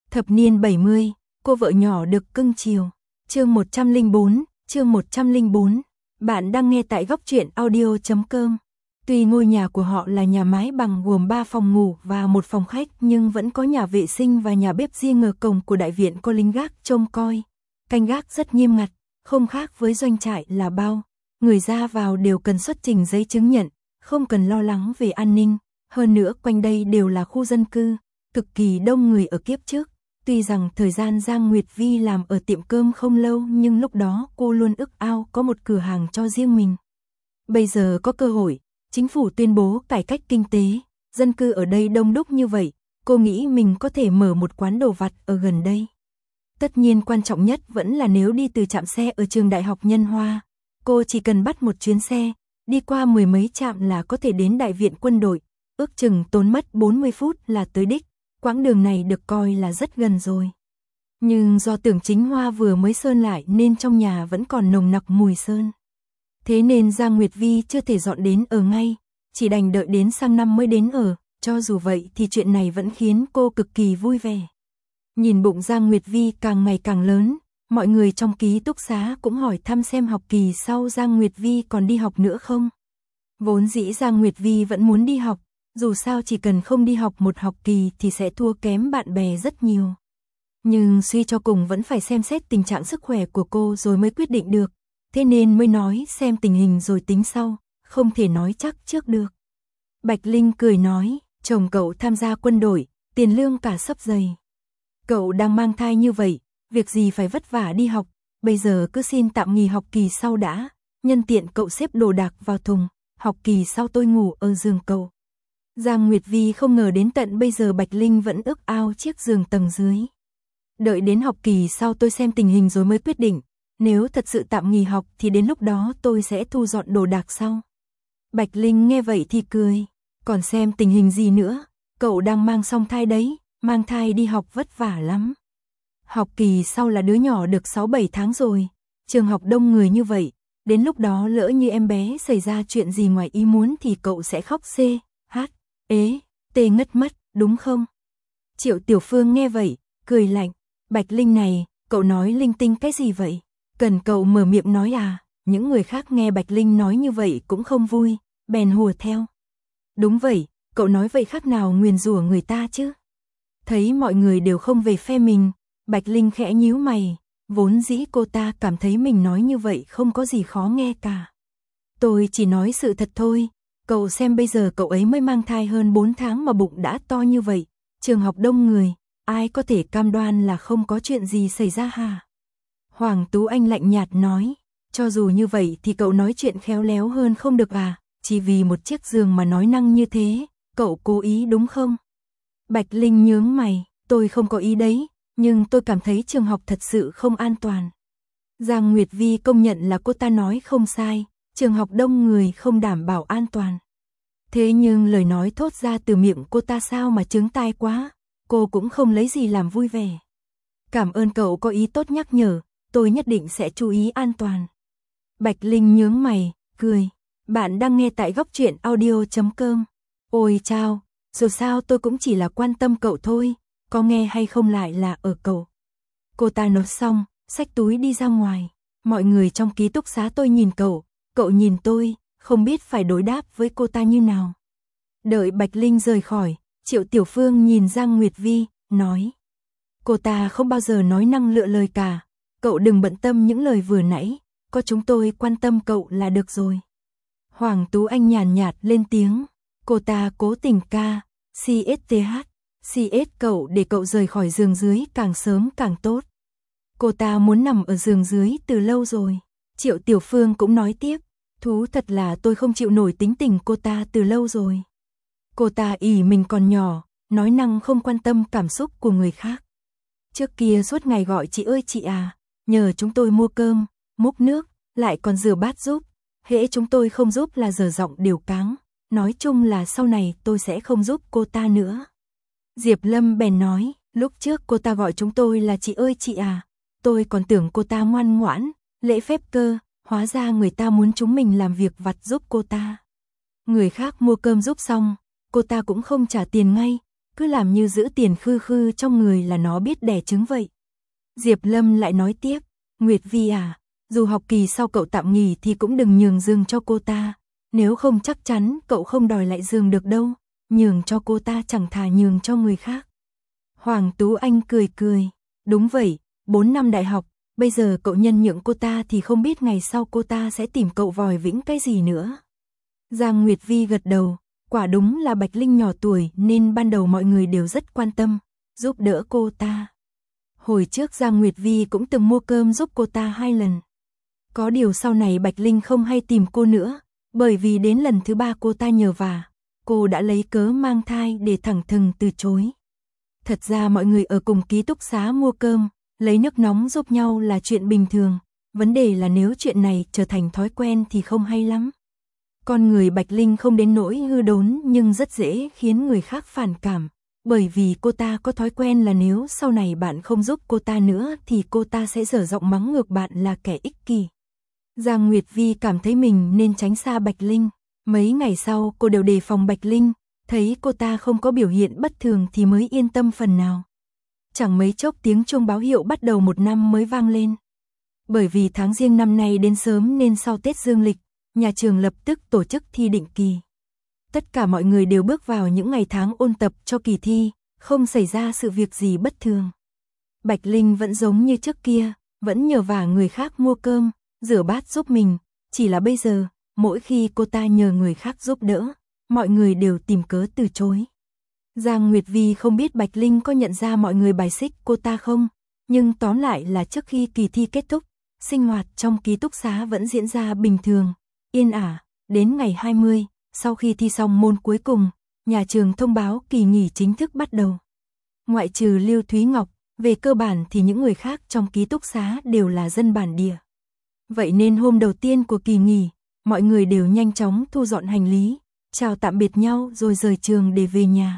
Thập niên 70, cô vợ nhỏ được cưng chiều. Chương 104. Bạn đang nghe tại góc truyện audio.com. Tuy ngôi nhà của họ là nhà mái bằng gồm 3 phòng ngủ và 1 phòng khách, nhưng vẫn có nhà vệ sinh và nhà bếp riêng. Ở cổng của đại viện có lính gác trông coi, canh gác rất nghiêm ngặt, không khác với doanh trại là bao. Người ra vào đều cần xuất trình giấy chứng nhận, không cần lo lắng về an ninh. Hơn nữa quanh đây đều là khu dân cư, cực kỳ đông người ở kiếp trước. Tuy rằng thời gian Giang Nguyệt Vi làm ở tiệm cơm không lâu, nhưng lúc đó cô luôn ước ao có một cửa hàng cho riêng mình. Bây giờ có cơ hội, chính phủ tuyên bố cải cách kinh tế, dân cư ở đây đông đúc như vậy, cô nghĩ mình có thể mở một quán đồ vặt ở gần đây. Tất nhiên quan trọng nhất vẫn là nếu đi từ trạm xe ở trường Đại học Nhân Hoa, cô chỉ cần bắt một chuyến xe, đi qua 10 mấy trạm là có thể đến đại viện quân đội, ước chừng tốn mất 40 phút là tới đích. Quãng đường này được coi là rất gần rồi. Nhưng do Tưởng Chính Hoa vừa mới sơn lại nên trong nhà vẫn còn nồng nặc mùi sơn. Thế nên Giang Nguyệt Vi chưa thể dọn đến ở ngay, chỉ đành đợi đến sang năm mới đến ở. Cho dù vậy thì chuyện này vẫn khiến cô cực kỳ vui vẻ. Nhìn bụng Giang Nguyệt Vi càng ngày càng lớn, mọi người trong ký túc xá cũng hỏi thăm xem học kỳ sau Giang Nguyệt Vi còn đi học nữa không. Vốn dĩ Giang Nguyệt Vi vẫn muốn đi học, dù sao chỉ cần không đi học một học kỳ thì sẽ thua kém bạn bè rất nhiều. Nhưng suy cho cùng vẫn phải xem xét tình trạng sức khỏe của cô rồi mới quyết định được, thế nên mới nói xem tình hình rồi tính sau, không thể nói chắc trước được. Bạch Linh cười nói, chồng cậu tham gia quân đội, tiền lương cả xấp dày. Cậu đang mang thai như vậy, việc gì phải vất vả đi học, bây giờ cứ xin tạm nghỉ học kỳ sau đã, nhân tiện cậu xếp đồ đạc vào thùng, học kỳ sau tôi ngủ ở giường cậu. Giang Nguyệt Vi không ngờ đến tận bây giờ Bạch Linh vẫn ước ao chiếc giường tầng dưới. Đợi đến học kỳ sau tôi xem tình hình rồi mới quyết định, nếu thật sự tạm nghỉ học thì đến lúc đó tôi sẽ thu dọn đồ đạc sau. Bạch Linh nghe vậy thì cười, còn xem tình hình gì nữa, cậu đang mang song thai đấy, mang thai đi học vất vả lắm. Học kỳ sau là đứa nhỏ được 6-7 tháng rồi, trường học đông người như vậy, đến lúc đó lỡ như em bé xảy ra chuyện gì ngoài ý muốn thì cậu sẽ khóc tê ngất mất, đúng không? Triệu Tiểu Phương nghe vậy, cười lạnh, Bạch Linh này, cậu nói linh tinh cái gì vậy? Cần cậu mở miệng nói à? Những người khác nghe Bạch Linh nói như vậy cũng không vui, bèn hùa theo. Đúng vậy, cậu nói vậy khác nào nguyền rủa người ta chứ? Thấy mọi người đều không về phe mình, Bạch Linh khẽ nhíu mày, vốn dĩ cô ta cảm thấy mình nói như vậy không có gì khó nghe cả. Tôi chỉ nói sự thật thôi. Cậu xem bây giờ cậu ấy mới mang thai hơn 4 tháng mà bụng đã to như vậy, trường học đông người, ai có thể cam đoan là không có chuyện gì xảy ra hả? Hoàng Tú Anh lạnh nhạt nói, cho dù như vậy thì cậu nói chuyện khéo léo hơn không được à, chỉ vì một chiếc giường mà nói năng như thế, cậu cố ý đúng không? Bạch Linh nhướng mày, tôi không có ý đấy, nhưng tôi cảm thấy trường học thật sự không an toàn. Giang Nguyệt Vi công nhận là cô ta nói không sai. Trường học đông người không đảm bảo an toàn. Thế nhưng lời nói thốt ra từ miệng cô ta sao mà chướng tai quá, cô cũng không lấy gì làm vui vẻ. Cảm ơn cậu có ý tốt nhắc nhở, tôi nhất định sẽ chú ý an toàn. Bạch Linh nhướng mày, cười, bạn đang nghe tại góc truyện audio.com. Ôi chao, dù sao tôi cũng chỉ là quan tâm cậu thôi, có nghe hay không lại là ở cậu. Cô ta nói xong, xách túi đi ra ngoài, mọi người trong ký túc xá tôi nhìn cậu nhìn tôi, không biết phải đối đáp với cô ta như nào. Đợi Bạch Linh rời khỏi, Triệu Tiểu Phương nhìn Giang Nguyệt Vi, nói. Cô ta không bao giờ nói năng lựa lời cả, cậu đừng bận tâm những lời vừa nãy, có chúng tôi quan tâm cậu là được rồi. Hoàng Tú Anh nhàn nhạt lên tiếng, cô ta cố tình ca, CS cậu để cậu rời khỏi giường dưới càng sớm càng tốt. Cô ta muốn nằm ở giường dưới từ lâu rồi. Triệu Tiểu Phương cũng nói tiếp, thú thật là tôi không chịu nổi tính tình cô ta từ lâu rồi. Cô ta ỷ mình còn nhỏ, nói năng không quan tâm cảm xúc của người khác. Trước kia suốt ngày gọi chị ơi chị à, nhờ chúng tôi mua cơm, múc nước, lại còn rửa bát giúp. Hễ chúng tôi không giúp là dở giọng đều cáng. Nói chung là sau này tôi sẽ không giúp cô ta nữa. Diệp Lâm bèn nói, lúc trước cô ta gọi chúng tôi là chị ơi chị à, tôi còn tưởng cô ta ngoan ngoãn, lễ phép cơ, hóa ra người ta muốn chúng mình làm việc vặt giúp cô ta. Người khác mua cơm giúp xong, cô ta cũng không trả tiền ngay, cứ làm như giữ tiền khư khư trong người là nó biết đẻ trứng vậy. Diệp Lâm lại nói tiếp, Nguyệt Vi à, dù học kỳ sau cậu tạm nghỉ thì cũng đừng nhường giường cho cô ta, nếu không chắc chắn cậu không đòi lại giường được đâu, nhường cho cô ta chẳng thà nhường cho người khác. Hoàng Tú Anh cười cười, đúng vậy, 4 năm đại học, bây giờ cậu nhân nhượng cô ta thì không biết ngày sau cô ta sẽ tìm cậu vòi vĩnh cái gì nữa. Giang Nguyệt Vi gật đầu, quả đúng là Bạch Linh nhỏ tuổi nên ban đầu mọi người đều rất quan tâm, giúp đỡ cô ta. Hồi trước Giang Nguyệt Vi cũng từng mua cơm giúp cô ta 2 lần. Có điều sau này Bạch Linh không hay tìm cô nữa, bởi vì đến lần thứ 3 cô ta nhờ vả, cô đã lấy cớ mang thai để thẳng thừng từ chối. Thật ra mọi người ở cùng ký túc xá mua cơm, lấy nước nóng giúp nhau là chuyện bình thường, vấn đề là nếu chuyện này trở thành thói quen thì không hay lắm. Con người Bạch Linh không đến nỗi hư đốn nhưng rất dễ khiến người khác phản cảm, bởi vì cô ta có thói quen là nếu sau này bạn không giúp cô ta nữa thì cô ta sẽ dở giọng mắng ngược bạn là kẻ ích kỷ. Giang Nguyệt Vi cảm thấy mình nên tránh xa Bạch Linh, mấy ngày sau cô đều đề phòng Bạch Linh, thấy cô ta không có biểu hiện bất thường thì mới yên tâm phần nào. Chẳng mấy chốc tiếng chuông báo hiệu bắt đầu một năm mới vang lên. Bởi vì tháng Giêng năm nay đến sớm nên sau Tết Dương lịch, nhà trường lập tức tổ chức thi định kỳ. Tất cả mọi người đều bước vào những ngày tháng ôn tập cho kỳ thi, không xảy ra sự việc gì bất thường. Bạch Linh vẫn giống như trước kia, vẫn nhờ vả người khác mua cơm, rửa bát giúp mình, chỉ là bây giờ, mỗi khi cô ta nhờ người khác giúp đỡ, mọi người đều tìm cớ từ chối. Giang Nguyệt Vi không biết Bạch Linh có nhận ra mọi người bài xích cô ta không, nhưng tóm lại là trước khi kỳ thi kết thúc, sinh hoạt trong ký túc xá vẫn diễn ra bình thường, yên ả. Đến ngày 20, sau khi thi xong môn cuối cùng, nhà trường thông báo kỳ nghỉ chính thức bắt đầu. Ngoại trừ Lưu Thúy Ngọc, về cơ bản thì những người khác trong ký túc xá đều là dân bản địa. Vậy nên hôm đầu tiên của kỳ nghỉ, mọi người đều nhanh chóng thu dọn hành lý, chào tạm biệt nhau rồi rời trường để về nhà.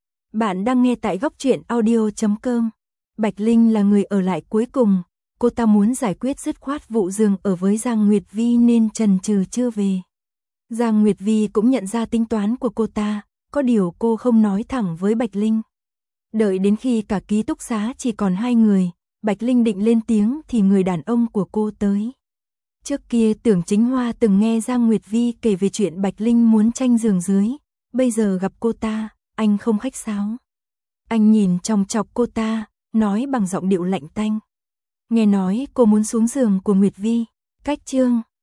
Bạn đang nghe tại góc truyện audio.com. Bạch Linh là người ở lại cuối cùng, cô ta muốn giải quyết dứt khoát vụ giường ở với Giang Nguyệt Vi nên chần chừ chưa về. Giang Nguyệt Vi cũng nhận ra tính toán của cô ta, có điều cô không nói thẳng với Bạch Linh. Đợi đến khi cả ký túc xá chỉ còn 2 người, Bạch Linh định lên tiếng thì người đàn ông của cô tới. Trước kia Tưởng Chính Hoa từng nghe Giang Nguyệt Vi kể về chuyện Bạch Linh muốn tranh giường dưới, bây giờ gặp cô ta, anh không khách sáo. Anh nhìn chòng chọc cô ta, nói bằng giọng điệu lạnh tanh. Nghe nói cô muốn xuống giường của Nguyệt Vi, cách chương